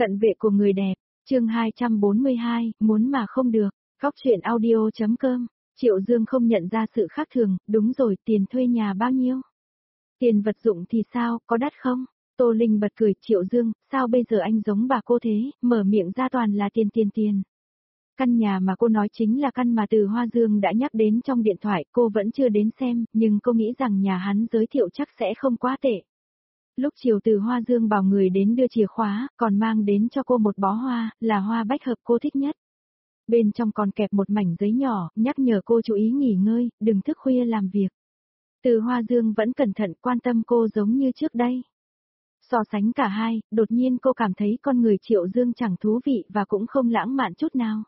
Cận vệ của người đẹp, chương 242, muốn mà không được, góc truyện audio.com, Triệu Dương không nhận ra sự khác thường, đúng rồi, tiền thuê nhà bao nhiêu? Tiền vật dụng thì sao, có đắt không? Tô Linh bật cười, Triệu Dương, sao bây giờ anh giống bà cô thế, mở miệng ra toàn là tiền. Căn nhà mà cô nói chính là căn mà Từ Hoa Dương đã nhắc đến trong điện thoại, cô vẫn chưa đến xem, nhưng cô nghĩ rằng nhà hắn giới thiệu chắc sẽ không quá tệ. Lúc chiều Từ Hoa Dương bảo người đến đưa chìa khóa, còn mang đến cho cô một bó hoa, là hoa bách hợp cô thích nhất. Bên trong còn kẹp một mảnh giấy nhỏ, nhắc nhở cô chú ý nghỉ ngơi, đừng thức khuya làm việc. Từ Hoa Dương vẫn cẩn thận quan tâm cô giống như trước đây. So sánh cả hai, đột nhiên cô cảm thấy con người Triệu Dương chẳng thú vị và cũng không lãng mạn chút nào.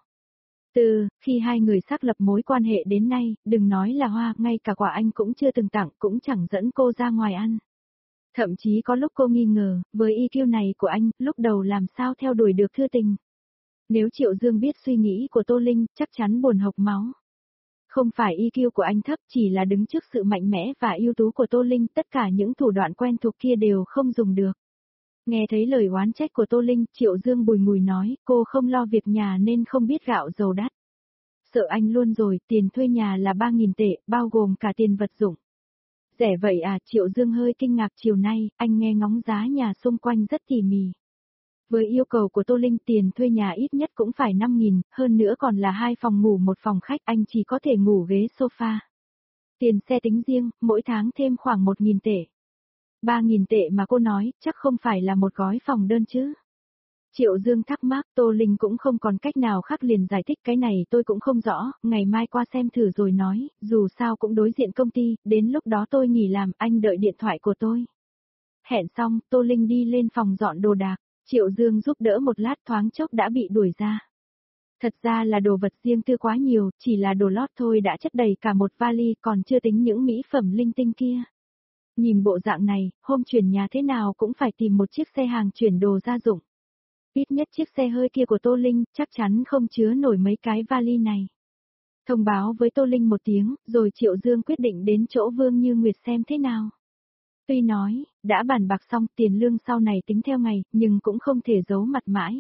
Khi hai người xác lập mối quan hệ đến nay, đừng nói là hoa, ngay cả quà anh cũng chưa từng tặng, cũng chẳng dẫn cô ra ngoài ăn. Thậm chí có lúc cô nghi ngờ, với EQ này của anh, lúc đầu làm sao theo đuổi được thư tình. Nếu Triệu Dương biết suy nghĩ của Tô Linh, chắc chắn buồn hộc máu. Không phải EQ của anh thấp, chỉ là đứng trước sự mạnh mẽ và ưu tú của Tô Linh, tất cả những thủ đoạn quen thuộc kia đều không dùng được. Nghe thấy lời oán trách của Tô Linh, Triệu Dương bùi ngùi nói, cô không lo việc nhà nên không biết gạo dầu đắt. Sợ anh luôn rồi, tiền thuê nhà là 3.000 tệ, bao gồm cả tiền vật dụng. Rẻ vậy à, Triệu Dương hơi kinh ngạc, chiều nay, anh nghe ngóng giá nhà xung quanh rất tỉ mỉ. Với yêu cầu của Tô Linh, tiền thuê nhà ít nhất cũng phải 5.000, hơn nữa còn là 2 phòng ngủ 1 phòng khách, anh chỉ có thể ngủ ghế sofa. Tiền xe tính riêng, mỗi tháng thêm khoảng 1.000 tệ. 3.000 tệ mà cô nói, chắc không phải là một gói phòng đơn chứ. Triệu Dương thắc mắc, Tô Linh cũng không còn cách nào khác liền giải thích, cái này tôi cũng không rõ, ngày mai qua xem thử rồi nói, dù sao cũng đối diện công ty, đến lúc đó tôi nghỉ làm, anh đợi điện thoại của tôi. Hẹn xong, Tô Linh đi lên phòng dọn đồ đạc, Triệu Dương giúp đỡ một lát, thoáng chốc đã bị đuổi ra. Thật ra là đồ vật riêng tư quá nhiều, chỉ là đồ lót thôi đã chất đầy cả một vali, còn chưa tính những mỹ phẩm linh tinh kia. Nhìn bộ dạng này, hôm chuyển nhà thế nào cũng phải tìm một chiếc xe hàng chuyển đồ gia dụng. Ít nhất chiếc xe hơi kia của Tô Linh chắc chắn không chứa nổi mấy cái vali này. Thông báo với Tô Linh một tiếng, rồi Triệu Dương quyết định đến chỗ Vương Như Nguyệt xem thế nào. Tuy nói, đã bàn bạc xong tiền lương sau này tính theo ngày, nhưng cũng không thể giấu mặt mãi.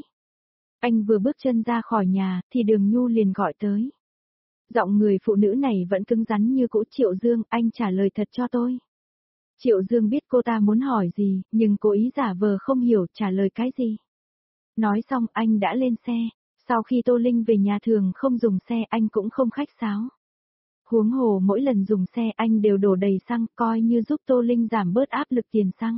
Anh vừa bước chân ra khỏi nhà, thì Đường Nhu liền gọi tới. Giọng người phụ nữ này vẫn cứng rắn như cũ, Triệu Dương, anh trả lời thật cho tôi. Triệu Dương biết cô ta muốn hỏi gì, nhưng cố ý giả vờ không hiểu trả lời cái gì. Nói xong anh đã lên xe, sau khi Tô Linh về nhà thường không dùng xe anh cũng không khách sáo. Huống hồ mỗi lần dùng xe anh đều đổ đầy xăng, coi như giúp Tô Linh giảm bớt áp lực tiền xăng.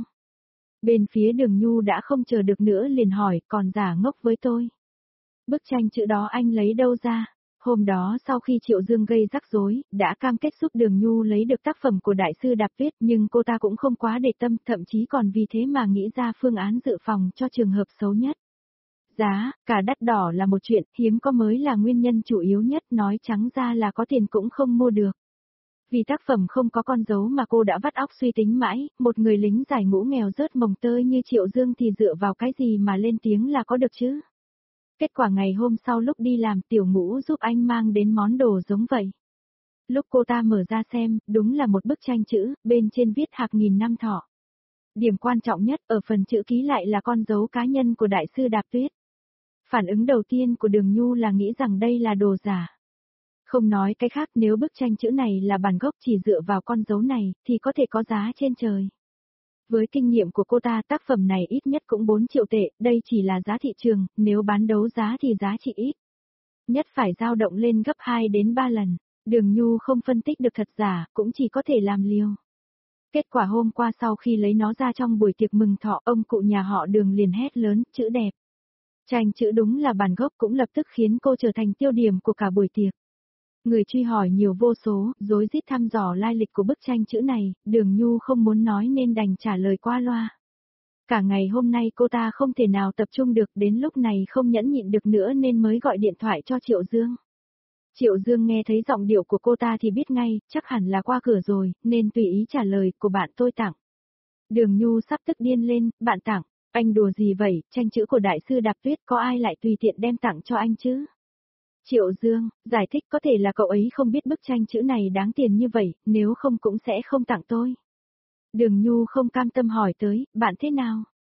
Bên phía Đường Nhu đã không chờ được nữa liền hỏi, còn giả ngốc với tôi. Bức tranh chữ đó anh lấy đâu ra? Hôm đó sau khi Triệu Dương gây rắc rối, đã cam kết giúp Đường Nhu lấy được tác phẩm của đại sư Đạp Tuyết, nhưng cô ta cũng không quá để tâm, thậm chí còn vì thế mà nghĩ ra phương án dự phòng cho trường hợp xấu nhất. Giá, cả đắt đỏ là một chuyện, hiếm có mới là nguyên nhân chủ yếu nhất, nói trắng ra là có tiền cũng không mua được. Vì tác phẩm không có con dấu mà cô đã vắt óc suy tính mãi, một người lính giải ngũ nghèo rớt mồng tơi như Triệu Dương thì dựa vào cái gì mà lên tiếng là có được chứ? Kết quả ngày hôm sau lúc đi làm, Tiểu Ngũ giúp anh mang đến món đồ giống vậy. Lúc cô ta mở ra xem, đúng là một bức tranh chữ, bên trên viết Hạc nghìn năm thọ. Điểm quan trọng nhất ở phần chữ ký lại là con dấu cá nhân của đại sư Đạp Tuyết. Phản ứng đầu tiên của Đường Nhu là nghĩ rằng đây là đồ giả. Không nói cái khác, nếu bức tranh chữ này là bản gốc chỉ dựa vào con dấu này, thì có thể có giá trên trời. Với kinh nghiệm của cô ta, tác phẩm này ít nhất cũng 4 triệu tệ, đây chỉ là giá thị trường, nếu bán đấu giá thì giá trị ít nhất phải dao động lên gấp 2 đến 3 lần. Đường Nhu không phân tích được thật giả, cũng chỉ có thể làm liều. Kết quả hôm qua sau khi lấy nó ra trong buổi tiệc mừng thọ, ông cụ nhà họ Đường liền hét lớn, chữ đẹp. Tranh chữ đúng là bản gốc cũng lập tức khiến cô trở thành tiêu điểm của cả buổi tiệc. Người truy hỏi nhiều vô số, rối rít thăm dò lai lịch của bức tranh chữ này, Đường Nhu không muốn nói nên đành trả lời qua loa. Cả ngày hôm nay cô ta không thể nào tập trung được, đến lúc này không nhẫn nhịn được nữa nên mới gọi điện thoại cho Triệu Dương. Triệu Dương nghe thấy giọng điệu của cô ta thì biết ngay, chắc hẳn là qua cửa rồi, nên tùy ý trả lời, của bạn tôi tặng. Đường Nhu sắp tức điên lên, bạn tặng, anh đùa gì vậy, tranh chữ của đại sư Đạp Tuyết có ai lại tùy tiện đem tặng cho anh chứ? Triệu Dương, giải thích có thể là cậu ấy không biết bức tranh chữ này đáng tiền như vậy, nếu không cũng sẽ không tặng tôi. Đường Nhu không cam tâm hỏi tới, bạn thế nào?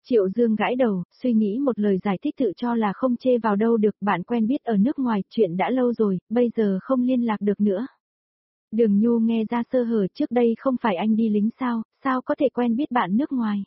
Triệu Dương gãi đầu, suy nghĩ một lời giải thích tự cho là không chê vào đâu được, bạn quen biết ở nước ngoài, chuyện đã lâu rồi, bây giờ không liên lạc được nữa. Đường Nhu nghe ra sơ hở, trước đây không phải anh đi lính sao có thể quen biết bạn nước ngoài.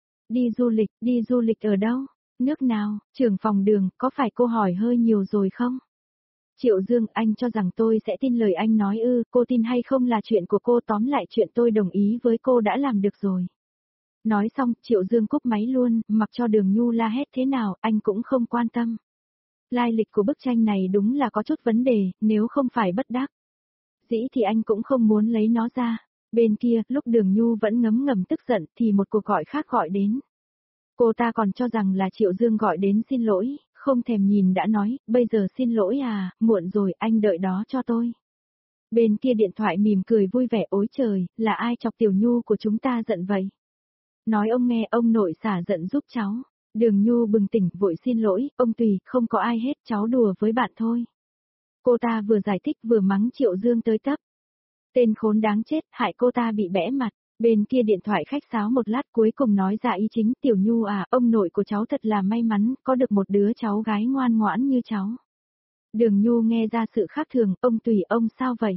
Đi du lịch ở đâu? Nước nào? Trưởng phòng Đường, có phải cô hỏi hơi nhiều rồi không? Triệu Dương, anh cho rằng tôi sẽ tin lời anh nói ư, cô tin hay không là chuyện của cô, tóm lại chuyện tôi đồng ý với cô đã làm được rồi. Nói xong, Triệu Dương cúp máy luôn, mặc cho Đường Nhu la hét thế nào, anh cũng không quan tâm. Lai lịch của bức tranh này đúng là có chút vấn đề, nếu không phải bất đắc dĩ thì anh cũng không muốn lấy nó ra. Bên kia, lúc Đường Nhu vẫn ngấm ngầm tức giận thì một cuộc gọi khác gọi đến. Cô ta còn cho rằng là Triệu Dương gọi đến xin lỗi, không thèm nhìn đã nói, bây giờ xin lỗi à, muộn rồi, anh đợi đó cho tôi. Bên kia điện thoại mỉm cười vui vẻ, ối trời, là ai chọc Tiểu Nhu của chúng ta giận vậy? Nói ông nghe, ông nội xả giận giúp cháu. Đường Nhu bừng tỉnh, vội xin lỗi, ông tùy, không có ai hết, cháu đùa với bạn thôi. Cô ta vừa giải thích vừa mắng Triệu Dương tới tấp. Tên khốn đáng chết, hại cô ta bị bẽ mặt. Bên kia điện thoại khách sáo một lát cuối cùng nói ra ý chính, Tiểu Nhu à, ông nội của cháu thật là may mắn, có được một đứa cháu gái ngoan ngoãn như cháu. Đường Nhu nghe ra sự khác thường, ông tùy, ông sao vậy?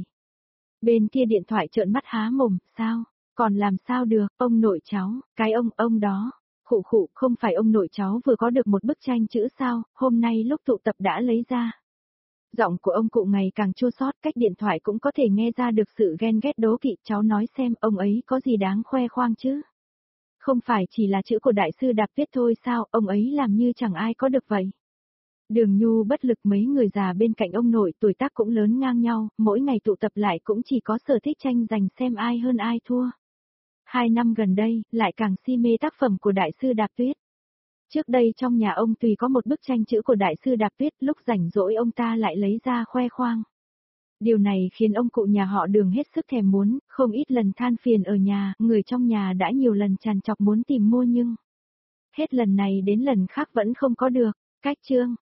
Bên kia điện thoại trợn mắt há mồm, sao? Còn làm sao được, ông nội cháu, cái ông đó. Khụ khụ, không phải ông nội cháu vừa có được một bức tranh chữ sao, hôm nay lúc tụ tập đã lấy ra. Giọng của ông cụ ngày càng chua xót, cách điện thoại cũng có thể nghe ra được sự ghen ghét đố kỵ, cháu nói xem ông ấy có gì đáng khoe khoang chứ. Không phải chỉ là chữ của đại sư Đạp viết thôi sao, ông ấy làm như chẳng ai có được vậy. Đường Nhu bất lực, mấy người già bên cạnh ông nội tuổi tác cũng lớn ngang nhau, mỗi ngày tụ tập lại cũng chỉ có sở thích tranh giành xem ai hơn ai thua. 2 năm gần đây, lại càng si mê tác phẩm của đại sư Đạp Tuyết. Trước đây trong nhà ông tùy có một bức tranh chữ của đại sư Đạp Tuyết, lúc rảnh rỗi ông ta lại lấy ra khoe khoang. Điều này khiến ông cụ nhà họ Đường hết sức thèm muốn, không ít lần than phiền ở nhà, người trong nhà đã nhiều lần trằn trọc muốn tìm mua nhưng hết lần này đến lần khác vẫn không có được. Cách chương